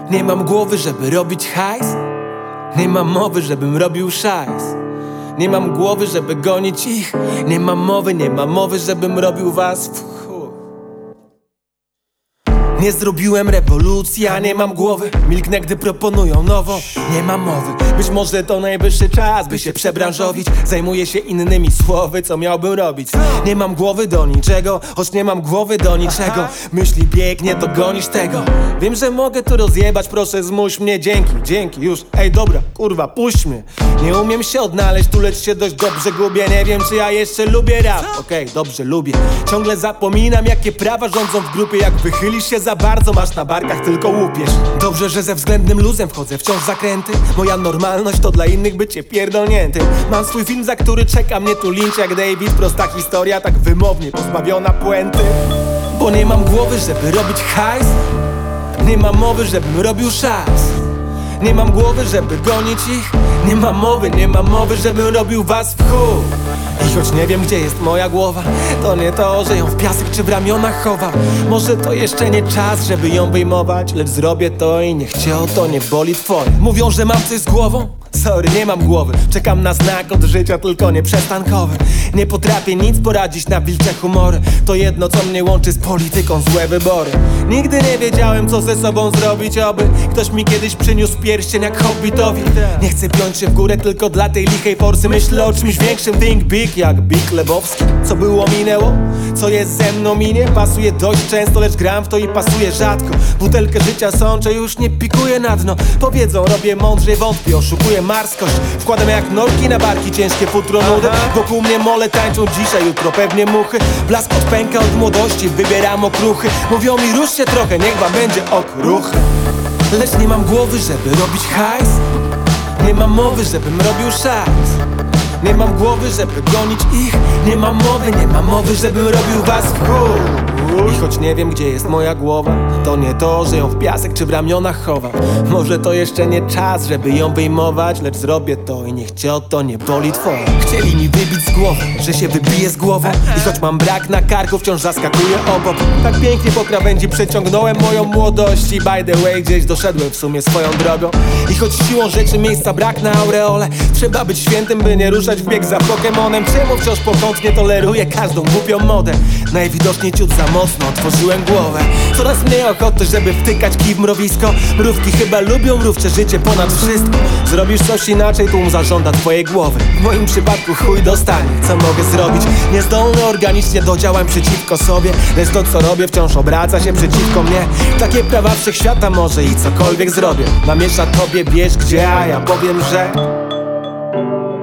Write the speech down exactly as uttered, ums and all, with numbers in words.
Nie mam głowy, żeby robić hajs. Nie mam mowy, żebym robił szajs. Nie mam głowy, żeby gonić ich. Nie mam mowy, nie mam mowy, żebym robił was w chuj. Nie zrobiłem rewolucji, a nie mam głowy. Milknę, gdy proponują nową. Nie mam mowy. Być może to najwyższy czas, by się przebranżowić. Zajmuję się innymi słowy, co miałbym robić. Nie mam głowy do niczego, choć nie mam głowy do niczego. Myśli biegnie, to gonisz tego. Wiem, że mogę to rozjebać, proszę zmuś mnie. Dzięki, dzięki, już, ej dobra, kurwa, puść mnie. Nie umiem się odnaleźć, tu lecz się dość dobrze gubię. Nie wiem, czy ja jeszcze lubię rap. Okej, okay, dobrze, lubię. Ciągle zapominam, jakie prawa rządzą w grupie. Jak wychylisz się za bardzo, masz na barkach tylko łupiesz. Dobrze, że ze względnym luzem wchodzę wciąż zakręty. Moja normalność to dla innych bycie pierdolniętym. Mam swój film, za który czeka mnie tu lincz jak David. Prosta historia, tak wymownie pozbawiona puenty. Bo nie mam głowy, żeby robić hajs. Nie mam mowy, żebym robił szajs. Nie mam głowy, żeby gonić ich. Nie mam mowy, nie mam mowy, żebym robił was w chuj. I choć nie wiem, gdzie jest moja głowa, to nie to, że ją w piasek czy w ramionach chowam. Może to jeszcze nie czas, żeby ją wyjmować, lecz zrobię to i niech cię o to nie boli twoje. Mówią, że mam coś z głową? Sorry, nie mam głowy. Czekam na znak od życia, tylko nie przestankowy. Nie potrafię nic poradzić na wilcze humory. To jedno, co mnie łączy z polityką, złe wybory. Nigdy nie wiedziałem, co ze sobą zrobić, oby ktoś mi kiedyś przyniósł pierścień jak hobbitowi. Nie chcę piąć się w górę tylko dla tej lichej forsy. Myślę o czymś większym, think big, jak Big Lebowski. Co było, minęło, co jest ze mną minie. Pasuje dość często, lecz gram w to i pasuje rzadko. Butelkę życia sączę, już nie pikuję na dno. Powiedzą, robię mądrze, wątpię, oszukuję marskość. Wkładam jak norki na barki, ciężkie futro nudy. Wokół mnie mole tańczą dzisiaj, jutro pewnie muchy. Blask od pęka od młodości, wybieram okruchy. Mówią mi rusz się trochę, niech wam będzie okruchy. Lecz nie mam głowy, żeby robić hajs. Nie mam mowy, żebym robił szajs. Nie mam głowy, żeby gonić ich. Nie mam mowy, nie mam mowy, żebym robił was w chuj. I choć nie wiem, gdzie jest moja głowa, to nie to, że ją w piasek czy w ramionach chowam. Może to jeszcze nie czas, żeby ją wyjmować, lecz zrobię to i niech cię o to nie boli twoje. Chcieli mi wybić z głowy, że się wybije z głową. I choć mam brak na karku, wciąż zaskakuję obok. Tak pięknie po krawędzi przeciągnąłem moją młodość. I by the way, gdzieś doszedłem w sumie swoją drogą. I choć siłą rzeczy miejsca brak na aureole, trzeba być świętym, by nie ruszać w bieg za Pokemonem. Czemu wciąż pokątnie toleruję każdą głupią modę? Najwidoczniej ciut za mocno otworzyłem głowę. Coraz mniej ochoty, żeby wtykać kij w mrowisko. Mrówki chyba lubią mrówcze życie ponad wszystko. Zrobisz coś inaczej, tłum zażąda twojej głowy. W moim przypadku chuj dostanie, co mogę zrobić? Niezdolny organicznie do działań przeciwko sobie, lecz to co robię wciąż obraca się przeciwko mnie. Takie prawa wszechświata może i cokolwiek zrobię. Namiesza tobie, bierz gdzie, a ja powiem, że